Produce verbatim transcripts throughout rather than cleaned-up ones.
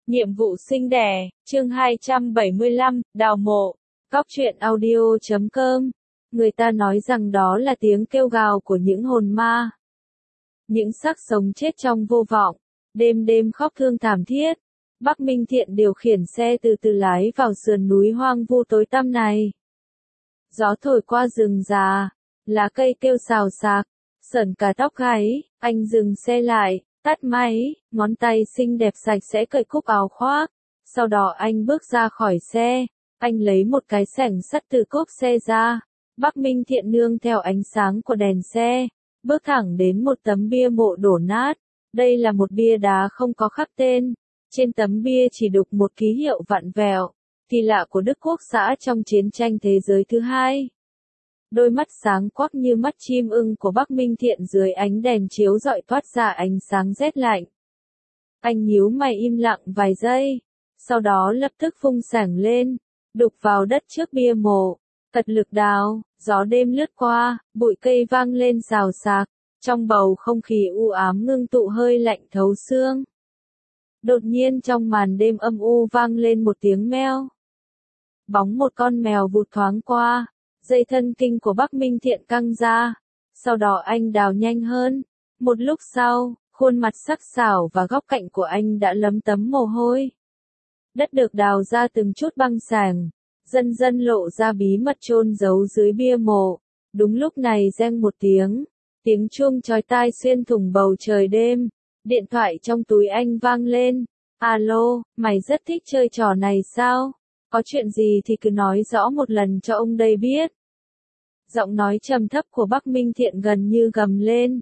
Nhiệm vụ sinh đẻ, chương hai trăm bảy mươi lăm, đào mộ. Cóc truyện audio chấm com. Người ta nói rằng đó là tiếng kêu gào của những hồn ma. Những xác sống chết trong vô vọng, đêm đêm khóc thương thảm thiết. Bắc Minh Thiện điều khiển xe từ từ lái vào sườn núi hoang vu tối tăm này. Gió thổi qua rừng già, lá cây kêu xào xạc, sởn cả tóc gáy. Anh dừng xe lại, tắt máy, ngón tay xinh đẹp sạch sẽ cởi cúc áo khoác. Sau đó anh bước ra khỏi xe, anh lấy một cái xẻng sắt từ cốp xe ra. Bắc Minh Thiện nương theo ánh sáng của đèn xe, bước thẳng đến một tấm bia mộ đổ nát. Đây là một bia đá không có khắc tên, trên tấm bia chỉ đục một ký hiệu vặn vẹo, kỳ lạ của Đức Quốc xã trong chiến tranh thế giới thứ hai. Đôi mắt sáng quắc như mắt chim ưng của Bắc Minh Thiện dưới ánh đèn chiếu rọi toát ra ánh sáng rét lạnh. Anh nhíu mày im lặng vài giây, sau đó lập tức vung xẻng lên, đục vào đất trước bia mộ, cật lực đào. Gió đêm lướt qua, bụi cây vang lên xào xạc, trong bầu không khí u ám ngưng tụ hơi lạnh thấu xương. Đột nhiên trong màn đêm âm u vang lên một tiếng meo. Bóng một con mèo vụt thoáng qua, dây thân kinh của Bắc Minh Thiện căng ra, sau đó anh đào nhanh hơn. Một lúc sau, khuôn mặt sắc sảo và góc cạnh của anh đã lấm tấm mồ hôi. Đất được đào ra từng chút băng sàng, dần dần lộ ra bí mật chôn giấu dưới bia mộ. Đúng lúc này reng một tiếng, tiếng chuông chói tai xuyên thủng bầu trời đêm. Điện thoại trong túi anh vang lên. Alo, mày rất thích chơi trò này sao? Có chuyện gì thì cứ nói rõ một lần cho ông đây biết. Giọng nói trầm thấp của Bắc Minh Thiện gần như gầm lên.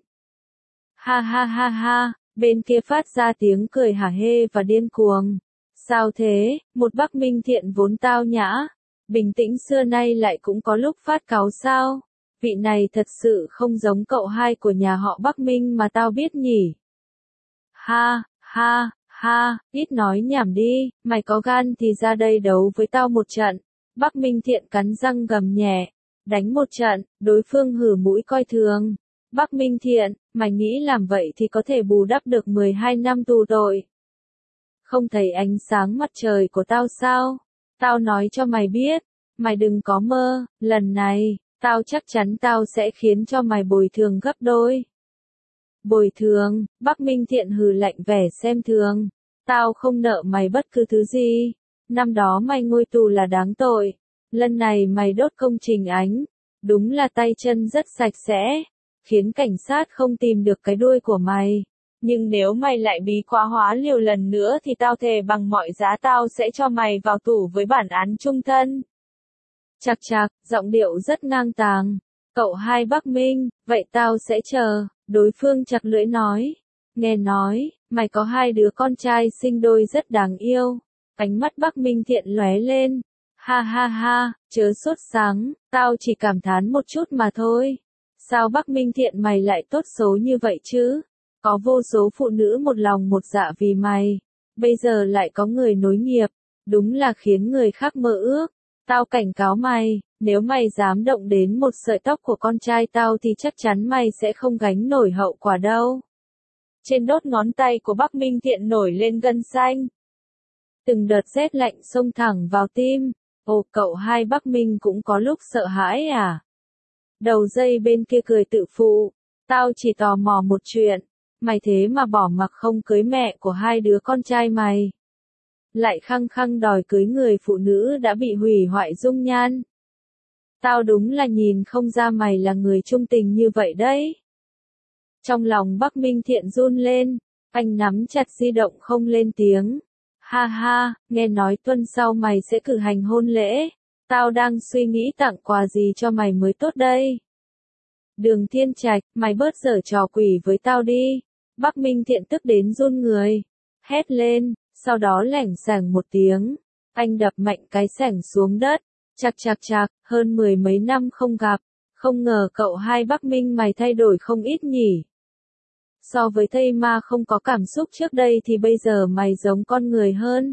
Ha ha ha ha, bên kia phát ra tiếng cười hả hê và điên cuồng. Sao thế, một Bắc Minh Thiện vốn tao nhã, bình tĩnh xưa nay lại cũng có lúc phát cáu sao? Vị này thật sự không giống cậu hai của nhà họ Bắc Minh mà tao biết nhỉ. Ha, ha, ha, ít nói nhảm đi, mày có gan thì ra đây đấu với tao một trận. Bắc Minh Thiện cắn răng gầm nhẹ, đánh một trận, đối phương hử mũi coi thường. Bắc Minh Thiện, mày nghĩ làm vậy thì có thể bù đắp được mười hai năm tù tội. Không thấy ánh sáng mặt trời của tao sao? Tao nói cho mày biết, mày đừng có mơ, lần này, tao chắc chắn tao sẽ khiến cho mày bồi thường gấp đôi. Bồi thường, Bắc Minh Thiện hừ lạnh vẻ xem thường. Tao không nợ mày bất cứ thứ gì. Năm đó mày ngồi tù là đáng tội. Lần này mày đốt công trình ánh. Đúng là tay chân rất sạch sẽ, khiến cảnh sát không tìm được cái đuôi của mày. Nhưng nếu mày lại bí quá hóa liều lần nữa thì tao thề bằng mọi giá tao sẽ cho mày vào tù với bản án chung thân. Chạc chạc, giọng điệu rất ngang tàng. Cậu hai Bắc Minh, vậy tao sẽ chờ. Đối phương chặt lưỡi nói. Nghe nói, mày có hai đứa con trai sinh đôi rất đáng yêu. Ánh mắt Bắc Minh Thiện lóe lên. Ha ha ha, chớ sốt sáng, tao chỉ cảm thán một chút mà thôi. Sao Bắc Minh Thiện mày lại tốt số như vậy chứ? Có vô số phụ nữ một lòng một dạ vì mày. Bây giờ lại có người nối nghiệp. Đúng là khiến người khác mơ ước. Tao cảnh cáo mày, nếu mày dám động đến một sợi tóc của con trai tao thì chắc chắn mày sẽ không gánh nổi hậu quả đâu. Trên đốt ngón tay của Bắc Minh Thiện nổi lên gân xanh. Từng đợt rét lạnh xông thẳng vào tim. Ồ, cậu hai Bắc Minh cũng có lúc sợ hãi à? Đầu dây bên kia cười tự phụ. Tao chỉ tò mò một chuyện. Mày thế mà bỏ mặc không cưới mẹ của hai đứa con trai mày. Lại khăng khăng đòi cưới người phụ nữ đã bị hủy hoại dung nhan. Tao đúng là nhìn không ra mày là người trung tình như vậy đấy. Trong lòng Bắc Minh Thiện run lên, anh nắm chặt di động không lên tiếng. Ha ha, nghe nói tuần sau mày sẽ cử hành hôn lễ. Tao đang suy nghĩ tặng quà gì cho mày mới tốt đây. Đường Thiên Trạch, mày bớt giở trò quỷ với tao đi. Bắc Minh Thiện tức đến run người. Hét lên, sau đó lẻng sảng một tiếng. Anh đập mạnh cái xẻng xuống đất. Chạc chạc chạc, hơn mười mấy năm không gặp. Không ngờ cậu hai Bắc Minh mày thay đổi không ít nhỉ. So với thây ma không có cảm xúc trước đây thì bây giờ mày giống con người hơn.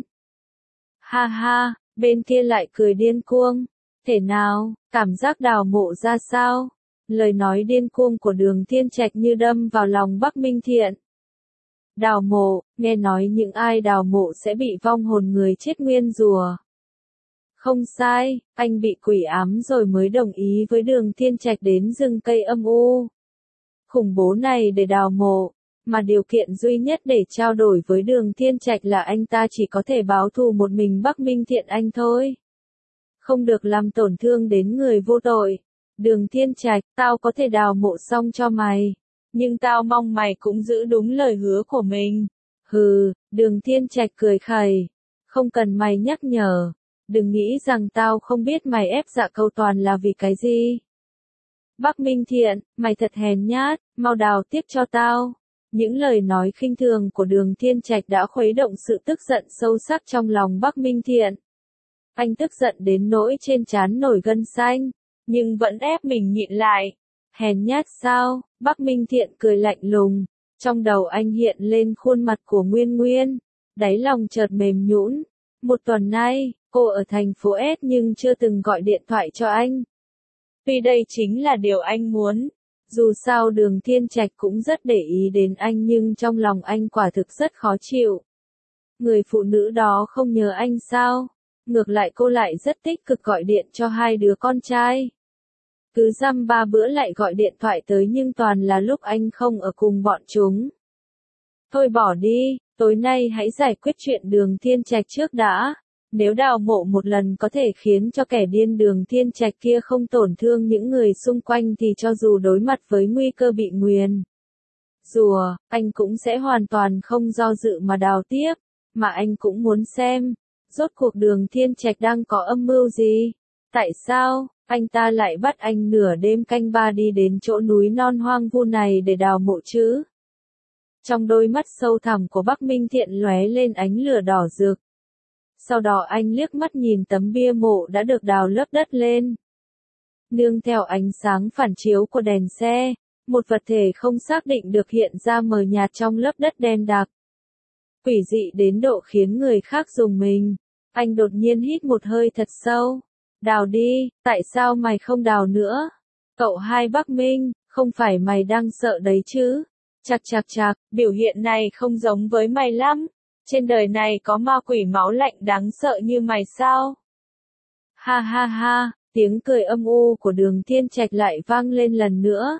Ha ha, bên kia lại cười điên cuồng. Thể nào, cảm giác đào mộ ra sao? Lời nói điên cuồng của Đường Thiên Trạch như đâm vào lòng Bắc Minh Thiện. Đào mộ, nghe nói những ai đào mộ sẽ bị vong hồn người chết nguyên rùa. Không sai, anh bị quỷ ám rồi mới đồng ý với Đường Thiên Trạch đến rừng cây âm u. Khủng bố này để đào mộ, mà điều kiện duy nhất để trao đổi với Đường Thiên Trạch là anh ta chỉ có thể báo thù một mình Bắc Minh Thiện Anh thôi. Không được làm tổn thương đến người vô tội. Đường Thiên Trạch, tao có thể đào mộ xong cho mày. Nhưng tao mong mày cũng giữ đúng lời hứa của mình. Hừ, Đường Thiên Trạch cười khẩy. Không cần mày nhắc nhở. Đừng nghĩ rằng tao không biết mày ép dạ cầu toàn là vì cái gì. Bắc Minh Thiện, mày thật hèn nhát, mau đào tiếp cho tao. Những lời nói khinh thường của Đường Thiên Trạch đã khuấy động sự tức giận sâu sắc trong lòng Bắc Minh Thiện. Anh tức giận đến nỗi trên trán nổi gân xanh, nhưng vẫn ép mình nhịn lại. Hèn nhát sao? Bắc Minh Thiện cười lạnh lùng. Trong đầu anh hiện lên khuôn mặt của Nguyên Nguyên. Đáy lòng chợt mềm nhũn. Một tuần nay, cô ở thành phố S nhưng chưa từng gọi điện thoại cho anh. Vì đây chính là điều anh muốn. Dù sao Đường Thiên Trạch cũng rất để ý đến anh nhưng trong lòng anh quả thực rất khó chịu. Người phụ nữ đó không nhớ anh sao? Ngược lại cô lại rất tích cực gọi điện cho hai đứa con trai. Cứ dăm ba bữa lại gọi điện thoại tới nhưng toàn là lúc anh không ở cùng bọn chúng. Thôi bỏ đi, tối nay hãy giải quyết chuyện Đường Thiên Trạch trước đã. Nếu đào mộ một lần có thể khiến cho kẻ điên Đường Thiên Trạch kia không tổn thương những người xung quanh thì cho dù đối mặt với nguy cơ bị nguyền rùa, anh cũng sẽ hoàn toàn không do dự mà đào tiếp. Mà anh cũng muốn xem, rốt cuộc Đường Thiên Trạch đang có âm mưu gì? Tại sao, anh ta lại bắt anh nửa đêm canh ba đi đến chỗ núi non hoang vu này để đào mộ chứ? Trong đôi mắt sâu thẳm của Bắc Minh Thiện lóe lên ánh lửa đỏ rực. Sau đó anh liếc mắt nhìn tấm bia mộ đã được đào lấp đất lên. Nương theo ánh sáng phản chiếu của đèn xe, một vật thể không xác định được hiện ra mờ nhạt trong lớp đất đen đặc. Quỷ dị đến độ khiến người khác rùng mình. Anh đột nhiên hít một hơi thật sâu. Đào đi, tại sao mày không đào nữa? Cậu hai Bắc Minh, không phải mày đang sợ đấy chứ? Chạc chạc chạc, biểu hiện này không giống với mày lắm. Trên đời này có ma quỷ máu lạnh đáng sợ như mày sao? Ha ha ha, tiếng cười âm u của Đường Thiên Trạch lại vang lên lần nữa.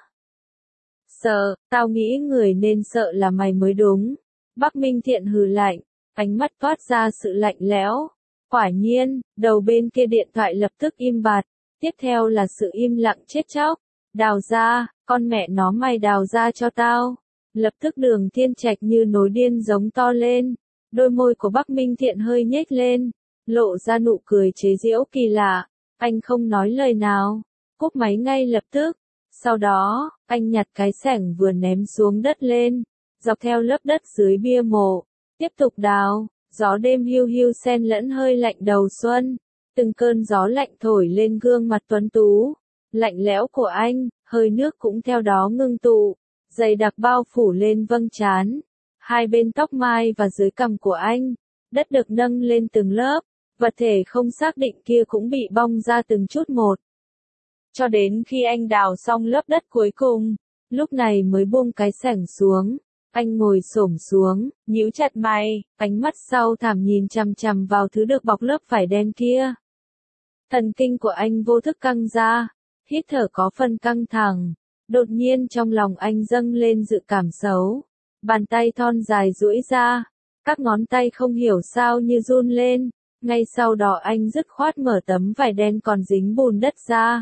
Sợ, tao nghĩ người nên sợ là mày mới đúng. Bắc Minh Thiện hừ lạnh, ánh mắt toát ra sự lạnh lẽo. Quả nhiên, đầu bên kia điện thoại lập tức im bặt, tiếp theo là sự im lặng chết chóc. Đào ra, con mẹ nó mày đào ra cho tao. Lập tức Đường Thiên Trạch như nổi điên giống to lên. Đôi môi của Bắc Minh Thiện hơi nhếch lên, lộ ra nụ cười chế giễu kỳ lạ. Anh không nói lời nào, cúp máy ngay lập tức. Sau đó, anh nhặt cái xẻng vừa ném xuống đất lên, dọc theo lớp đất dưới bia mộ, tiếp tục đào. Gió đêm hiu hiu xen lẫn hơi lạnh đầu xuân, từng cơn gió lạnh thổi lên gương mặt tuấn tú, lạnh lẽo của anh, hơi nước cũng theo đó ngưng tụ, dày đặc bao phủ lên vâng trán, hai bên tóc mai và dưới cằm của anh, đất được nâng lên từng lớp, vật thể không xác định kia cũng bị bong ra từng chút một. Cho đến khi anh đào xong lớp đất cuối cùng, lúc này mới buông cái xẻng xuống. Anh ngồi xổm xuống, nhíu chặt mày, ánh mắt sâu thẳm nhìn chằm chằm vào thứ được bọc lớp vải đen kia. Thần kinh của anh vô thức căng ra, hít thở có phần căng thẳng. Đột nhiên trong lòng anh dâng lên dự cảm xấu. Bàn tay thon dài duỗi ra, các ngón tay không hiểu sao như run lên. Ngay sau đó anh dứt khoát mở tấm vải đen còn dính bùn đất ra.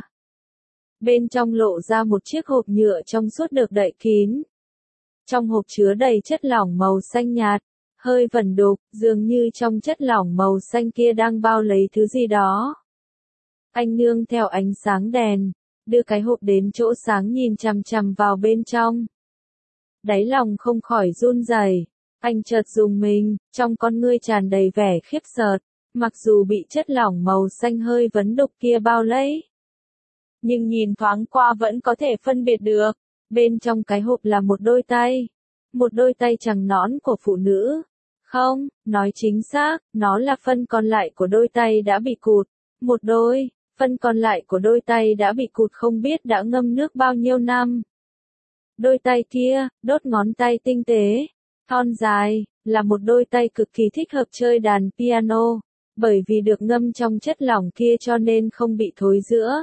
Bên trong lộ ra một chiếc hộp nhựa trong suốt được đậy kín. Trong hộp chứa đầy chất lỏng màu xanh nhạt, hơi vẩn đục, dường như trong chất lỏng màu xanh kia đang bao lấy thứ gì đó. Anh nương theo ánh sáng đèn, đưa cái hộp đến chỗ sáng nhìn chằm chằm vào bên trong. Đáy lòng không khỏi run rẩy, anh chợt rùng mình, trong con ngươi tràn đầy vẻ khiếp sợ, mặc dù bị chất lỏng màu xanh hơi vấn đục kia bao lấy. Nhưng nhìn thoáng qua vẫn có thể phân biệt được. Bên trong cái hộp là một đôi tay. Một đôi tay trắng nõn của phụ nữ. Không, nói chính xác, nó là phân còn lại của đôi tay đã bị cụt. Một đôi, phân còn lại của đôi tay đã bị cụt không biết đã ngâm nước bao nhiêu năm. Đôi tay kia, đốt ngón tay tinh tế. Thon dài, là một đôi tay cực kỳ thích hợp chơi đàn piano, bởi vì được ngâm trong chất lỏng kia cho nên không bị thối rữa.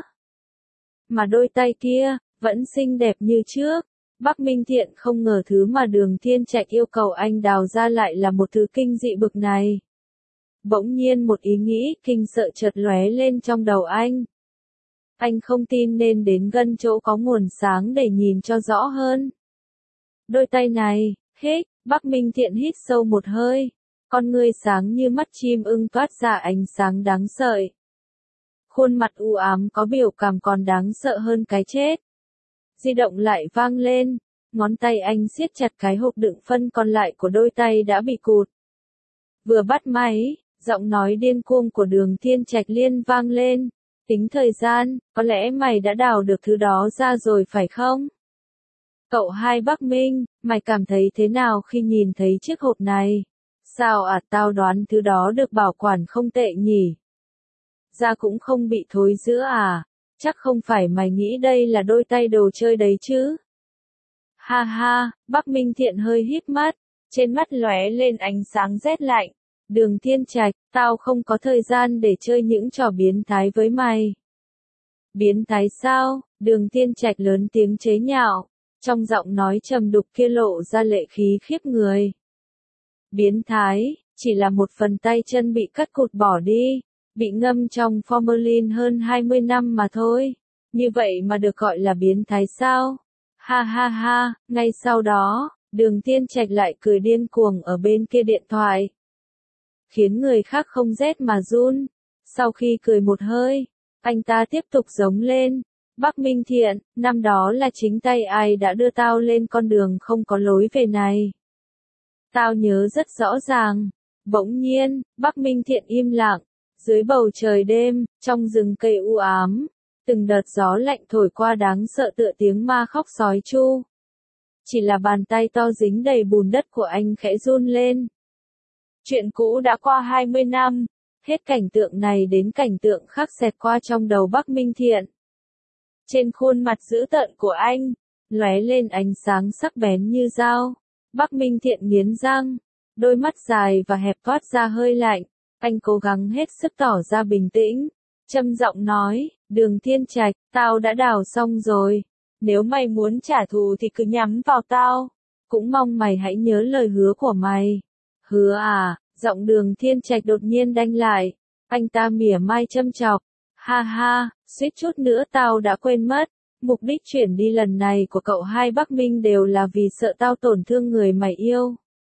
Mà đôi tay kia, vẫn xinh đẹp như trước. Bắc Minh Thiện không ngờ thứ mà Đường Thiên Trạch yêu cầu anh đào ra lại là một thứ kinh dị bực này. Bỗng nhiên một ý nghĩ kinh sợ chợt lóe lên trong đầu anh. Anh không tin nên đến gần chỗ có nguồn sáng để nhìn cho rõ hơn. Đôi tay này, hít, Bắc Minh Thiện hít sâu một hơi. Con ngươi sáng như mắt chim ưng toát ra ánh sáng đáng sợ. Khuôn mặt u ám có biểu cảm còn đáng sợ hơn cái chết. Di động lại vang lên, ngón tay anh siết chặt cái hộp đựng phân còn lại của đôi tay đã bị cụt. Vừa bắt máy, giọng nói điên cuồng của Đường Thiên Trạch liên vang lên, tính thời gian, có lẽ mày đã đào được thứ đó ra rồi phải không? Cậu hai Bắc Minh, mày cảm thấy thế nào khi nhìn thấy chiếc hộp này? Sao à, tao đoán thứ đó được bảo quản không tệ nhỉ? Da cũng không bị thối rữa à? Chắc không phải mày nghĩ đây là đôi tay đồ chơi đấy chứ? Ha ha, Bắc Minh Thiện hơi híp mắt, trên mắt lóe lên ánh sáng rét lạnh. Đường Thiên Trạch, tao không có thời gian để chơi những trò biến thái với mày. Biến thái sao? Đường Thiên Trạch lớn tiếng chế nhạo, trong giọng nói trầm đục kia lộ ra lệ khí khiếp người. Biến thái, chỉ là một phần tay chân bị cắt cụt bỏ đi, bị ngâm trong formalin hơn hai mươi năm mà thôi. Như vậy mà được gọi là biến thái sao? Ha ha ha, ngay sau đó, Đường Thiên Trạch lại cười điên cuồng ở bên kia điện thoại. Khiến người khác không rét mà run. Sau khi cười một hơi, anh ta tiếp tục giống lên. Bắc Minh Thiện, năm đó là chính tay ai đã đưa tao lên con đường không có lối về này. Tao nhớ rất rõ ràng. Bỗng nhiên, Bắc Minh Thiện im lặng. Dưới bầu trời đêm, trong rừng cây u ám, từng đợt gió lạnh thổi qua đáng sợ tựa tiếng ma khóc sói chu. Chỉ là bàn tay to dính đầy bùn đất của anh khẽ run lên. Chuyện cũ đã qua hai mươi năm, hết cảnh tượng này đến cảnh tượng khác xẹt qua trong đầu Bắc Minh Thiện. Trên khuôn mặt dữ tợn của anh, lóe lên ánh sáng sắc bén như dao. Bắc Minh Thiện nghiến răng, đôi mắt dài và hẹp toát ra hơi lạnh. Anh cố gắng hết sức tỏ ra bình tĩnh, trầm giọng nói, Đường Thiên Trạch, tao đã đào xong rồi. Nếu mày muốn trả thù thì cứ nhắm vào tao. Cũng mong mày hãy nhớ lời hứa của mày. Hứa à, giọng Đường Thiên Trạch đột nhiên đanh lại. Anh ta mỉa mai châm chọc. Ha ha, suýt chút nữa tao đã quên mất. Mục đích chuyển đi lần này của cậu hai Bắc Minh đều là vì sợ tao tổn thương người mày yêu.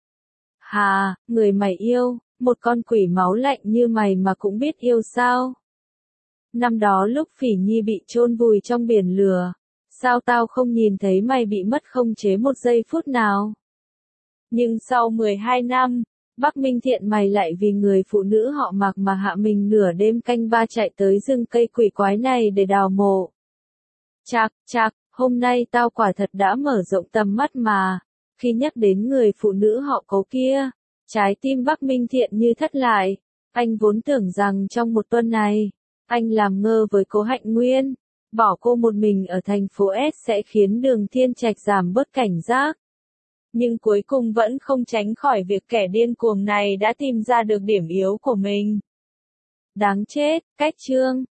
Hà, người mày yêu, một con quỷ máu lạnh như mày mà cũng biết yêu sao? Năm đó lúc Phỉ Nhi bị chôn vùi trong biển lửa, sao tao không nhìn thấy mày bị mất khống chế một giây phút nào? Nhưng sau mười hai năm, Bắc Minh Thiện mày lại vì người phụ nữ họ Mạc mà hạ mình nửa đêm canh ba chạy tới rừng cây quỷ quái này để đào mộ. Chạc, chạc, hôm nay tao quả thật đã mở rộng tầm mắt mà, khi nhắc đến người phụ nữ họ Cố kia, trái tim Bắc Minh Thiện như thắt lại. Anh vốn tưởng rằng trong một tuần này, anh làm ngơ với Cố Hạnh Nguyên, bỏ cô một mình ở thành phố S sẽ khiến Đường Thiên Trạch giảm bớt cảnh giác. Nhưng cuối cùng vẫn không tránh khỏi việc kẻ điên cuồng này đã tìm ra được điểm yếu của mình. Đáng chết, cách chương.